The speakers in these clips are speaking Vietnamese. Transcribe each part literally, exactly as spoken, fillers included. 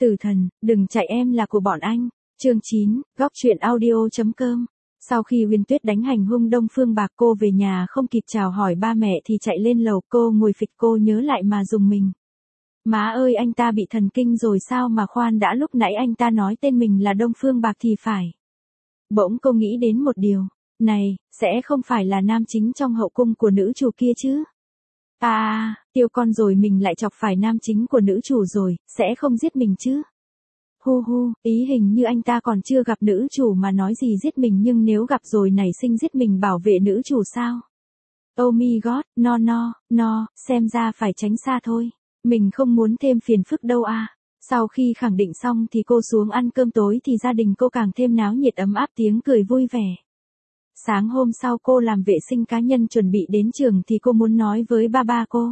Tử thần, đừng chạy em là của bọn anh. Chương chín, góc truyện audio.com. Sau khi Uyên Tuyết đánh hành hung Đông Phương Bạc, cô về nhà không kịp chào hỏi ba mẹ thì chạy lên lầu. Cô ngồi phịch, cô nhớ lại mà rùng mình. Má ơi, anh ta bị thần kinh rồi sao mà khoan đã, lúc nãy anh ta nói tên mình là Đông Phương Bạc thì phải. Bỗng cô nghĩ đến một điều. Này, sẽ không phải là nam chính trong hậu cung của nữ chủ kia chứ? À, tiêu con rồi, mình lại chọc phải nam chính của nữ chủ rồi, sẽ không giết mình chứ? Hu hu, ý hình như anh ta còn chưa gặp nữ chủ mà nói gì giết mình, nhưng nếu gặp rồi nảy sinh giết mình bảo vệ nữ chủ sao? Oh my god, no no, no, xem ra phải tránh xa thôi. Mình không muốn thêm phiền phức đâu à. Sau khi khẳng định xong thì cô xuống ăn cơm tối thì gia đình cô càng thêm náo nhiệt ấm áp, tiếng cười vui vẻ. Sáng hôm sau cô làm vệ sinh cá nhân chuẩn bị đến trường thì cô muốn nói với ba ba cô.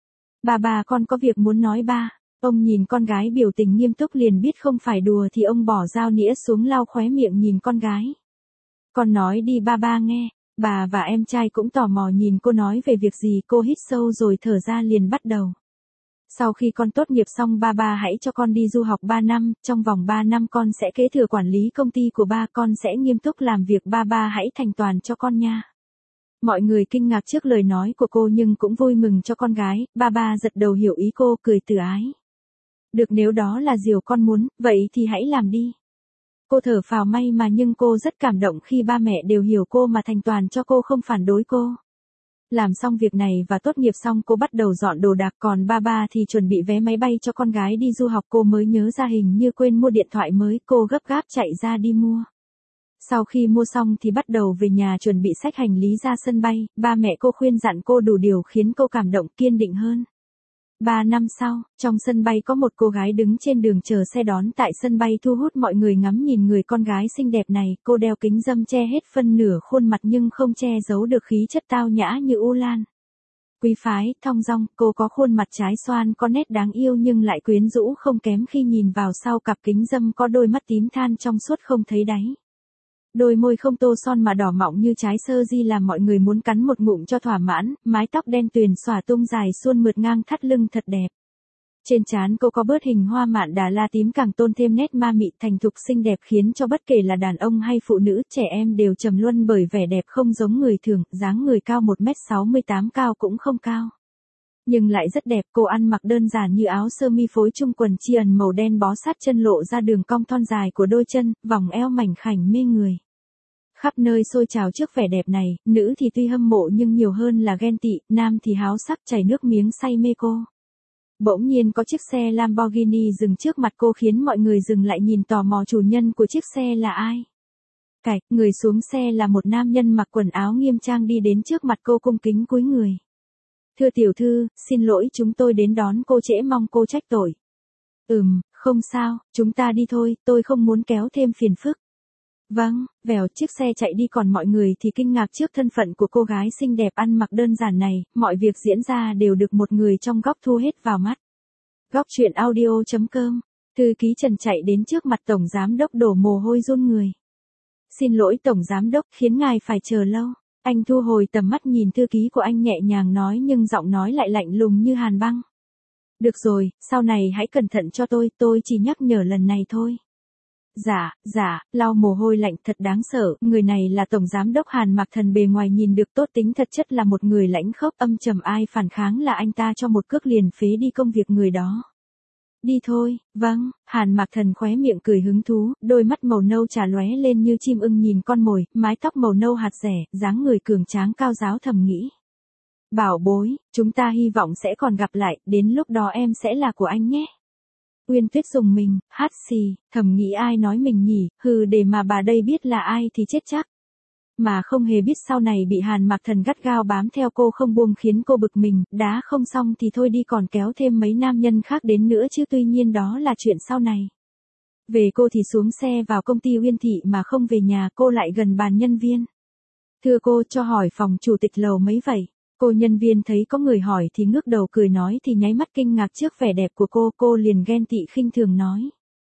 Ba ba, con có việc muốn nói ba. Ông nhìn con gái biểu tình nghiêm túc liền biết không phải đùa thì ông bỏ dao nĩa xuống lau khóe miệng nhìn con gái. Con nói đi ba ba nghe. Bà và em trai cũng tò mò nhìn cô nói về việc gì. Cô hít sâu rồi thở ra liền bắt đầu. Sau khi con tốt nghiệp xong ba ba hãy cho con đi du học ba năm, trong vòng ba năm con sẽ kế thừa quản lý công ty của ba, con sẽ nghiêm túc làm việc, ba ba hãy thành toàn cho con nha. Mọi người kinh ngạc trước lời nói của cô nhưng cũng vui mừng cho con gái, ba ba gật đầu hiểu ý cô, cười từ ái. Được, nếu đó là điều con muốn, vậy thì hãy làm đi. Cô thở phào may mà, nhưng cô rất cảm động khi ba mẹ đều hiểu cô mà thành toàn cho cô, không phản đối cô. Làm xong việc này và tốt nghiệp xong cô bắt đầu dọn đồ đạc, còn ba ba thì chuẩn bị vé máy bay cho con gái đi du học. Cô mới nhớ ra hình như quên mua điện thoại mới, cô gấp gáp chạy ra đi mua. Sau khi mua xong thì bắt đầu về nhà chuẩn bị xách hành lý ra sân bay, ba mẹ cô khuyên dặn cô đủ điều khiến cô cảm động kiên định hơn. Ba năm sau, trong sân bay có một cô gái đứng trên đường chờ xe đón tại sân bay thu hút mọi người ngắm nhìn người con gái xinh đẹp này. Cô đeo kính râm che hết phân nửa khuôn mặt nhưng không che giấu được khí chất tao nhã như U Lan. Quý phái, thong dong, cô có khuôn mặt trái xoan có nét đáng yêu nhưng lại quyến rũ không kém khi nhìn vào sau cặp kính râm có đôi mắt tím than trong suốt không thấy đáy. Đôi môi không tô son mà đỏ mọng như trái sơ di làm mọi người muốn cắn một ngụm cho thỏa mãn, mái tóc đen tuyền xõa tung dài suôn mượt ngang thắt lưng thật đẹp. Trên trán cô có bớt hình hoa mạn Đà La tím càng tôn thêm nét ma mị thành thục xinh đẹp, khiến cho bất kể là đàn ông hay phụ nữ, trẻ em đều trầm luân bởi vẻ đẹp không giống người thường, dáng người cao một mét sáu mươi tám, cao cũng không cao. Nhưng lại rất đẹp. Cô ăn mặc đơn giản như áo sơ mi phối chung quần chi ẩn màu đen bó sát chân lộ ra đường cong thon dài của đôi chân, vòng eo mảnh khảnh mê người. Khắp nơi xôi trào trước vẻ đẹp này, nữ thì tuy hâm mộ nhưng nhiều hơn là ghen tị, nam thì háo sắc chảy nước miếng say mê cô. Bỗng nhiên có chiếc xe Lamborghini dừng trước mặt cô khiến mọi người dừng lại nhìn tò mò chủ nhân của chiếc xe là ai. Cạch, người xuống xe là một nam nhân mặc quần áo nghiêm trang đi đến trước mặt cô cung kính cúi người. Thưa tiểu thư, xin lỗi chúng tôi đến đón cô trễ, mong cô trách tội. Ừm, không sao, chúng ta đi thôi, tôi không muốn kéo thêm phiền phức. Vâng, vèo, chiếc xe chạy đi, còn mọi người thì kinh ngạc trước thân phận của cô gái xinh đẹp ăn mặc đơn giản này, mọi việc diễn ra đều được một người trong góc thu hết vào mắt. Góc truyện audio.com, thư ký Trần chạy đến trước mặt tổng giám đốc đổ mồ hôi run người. Xin lỗi tổng giám đốc, khiến ngài phải chờ lâu. Anh thu hồi tầm mắt nhìn thư ký của anh nhẹ nhàng nói nhưng giọng nói lại lạnh lùng như hàn băng. Được rồi, sau này hãy cẩn thận cho tôi, tôi chỉ nhắc nhở lần này thôi. Dạ, dạ, lau mồ hôi lạnh, thật đáng sợ, người này là tổng giám đốc Hàn Mạc Thần, bề ngoài nhìn được tốt tính thật chất là một người lãnh khốc âm trầm, ai phản kháng là anh ta cho một cước liền phế đi công việc người đó. Đi thôi, vâng, Hàn Mạc Thần khóe miệng cười hứng thú, đôi mắt màu nâu trà lóe lên như chim ưng nhìn con mồi, mái tóc màu nâu hạt rẻ, dáng người cường tráng cao ráo, thầm nghĩ. Bảo bối, chúng ta hy vọng sẽ còn gặp lại, đến lúc đó em sẽ là của anh nhé. Uyên Tuyết dùng mình, hát xì, thầm nghĩ ai nói mình nhỉ, hừ, để mà bà đây biết là ai thì chết chắc. Mà không hề biết sau này bị Hàn Mạc Thần gắt gao bám theo cô không buông khiến cô bực mình, đá không xong thì thôi đi còn kéo thêm mấy nam nhân khác đến nữa chứ, tuy nhiên đó là chuyện sau này. Về cô thì xuống xe vào công ty Uyên Thị mà không về nhà, cô lại gần bàn nhân viên. Thưa cô, cho hỏi phòng chủ tịch lầu mấy vậy? Cô nhân viên thấy có người hỏi thì ngước đầu cười nói thì nháy mắt kinh ngạc trước vẻ đẹp của cô, cô liền ghen tị khinh thường nói.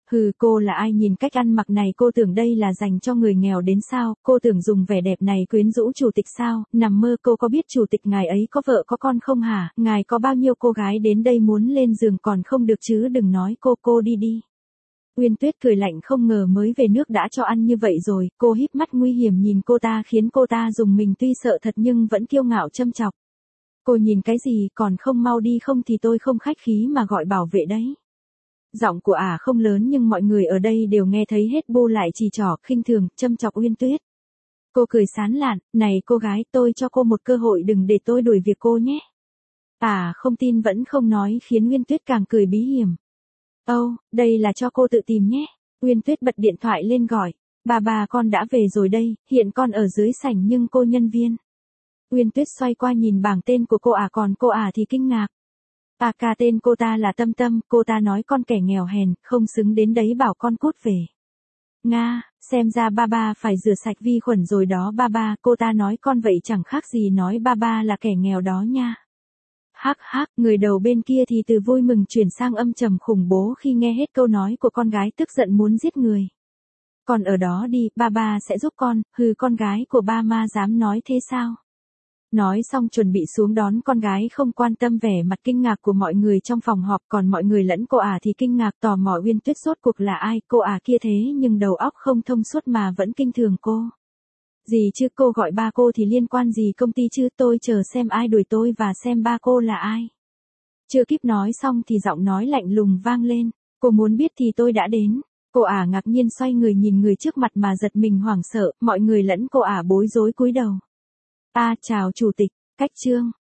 Hừ, cô là ai, nhìn cách ăn mặc này cô tưởng đây là dành cho người nghèo đến sao, cô tưởng dùng vẻ đẹp này quyến rũ chủ tịch sao, nằm mơ. Cô có biết chủ tịch ngài ấy có vợ có con không hả, ngài có bao nhiêu cô gái đến đây muốn lên giường còn không được chứ, đừng nói cô, cô đi đi. Uyên Tuyết cười lạnh, không ngờ mới về nước đã cho ăn như vậy rồi, cô híp mắt nguy hiểm nhìn cô ta khiến cô ta dùng mình, tuy sợ thật nhưng vẫn kiêu ngạo châm chọc. Cô nhìn cái gì, còn không mau đi, không thì tôi không khách khí mà gọi bảo vệ đấy. Giọng của ả à không lớn nhưng mọi người ở đây đều nghe thấy hết, bu lại chỉ trỏ, khinh thường, châm chọc Uyên Tuyết. Cô cười sán lạn, này cô gái, tôi cho cô một cơ hội, đừng để tôi đuổi việc cô nhé. Ả à, không tin vẫn không nói khiến Uyên Tuyết càng cười bí hiểm. Âu, oh, đây là cho cô tự tìm nhé. Uyên Tuyết bật điện thoại lên gọi. Bà bà con đã về rồi đây, hiện con ở dưới sảnh nhưng cô nhân viên. Uyên Tuyết xoay qua nhìn bảng tên của cô ả à, còn cô ả à thì kinh ngạc. À ca tên cô ta là Tâm Tâm, cô ta nói con kẻ nghèo hèn, không xứng đến đấy, bảo con cút về. Nga, xem ra ba ba phải rửa sạch vi khuẩn rồi đó ba ba, cô ta nói con vậy chẳng khác gì nói ba ba là kẻ nghèo đó nha. Hắc hắc, người đầu bên kia thì từ vui mừng chuyển sang âm trầm khủng bố khi nghe hết câu nói của con gái, tức giận muốn giết người. Con ở đó đi, ba ba sẽ giúp con, hừ, con gái của ba ma dám nói thế sao? Nói xong chuẩn bị xuống đón con gái, không quan tâm vẻ mặt kinh ngạc của mọi người trong phòng họp, còn mọi người lẫn cô ả thì kinh ngạc tò mò Uyên Tuyết rốt cuộc là ai, cô ả kia thế nhưng đầu óc không thông suốt mà vẫn kinh thường cô. Gì chứ, cô gọi ba cô thì liên quan gì công ty chứ, tôi chờ xem ai đuổi tôi và xem ba cô là ai. Chưa kịp nói xong thì giọng nói lạnh lùng vang lên, cô muốn biết thì tôi đã đến. Cô ả ngạc nhiên xoay người nhìn người trước mặt mà giật mình hoảng sợ, mọi người lẫn cô ả bối rối cúi đầu. À chào chủ tịch, cách chương.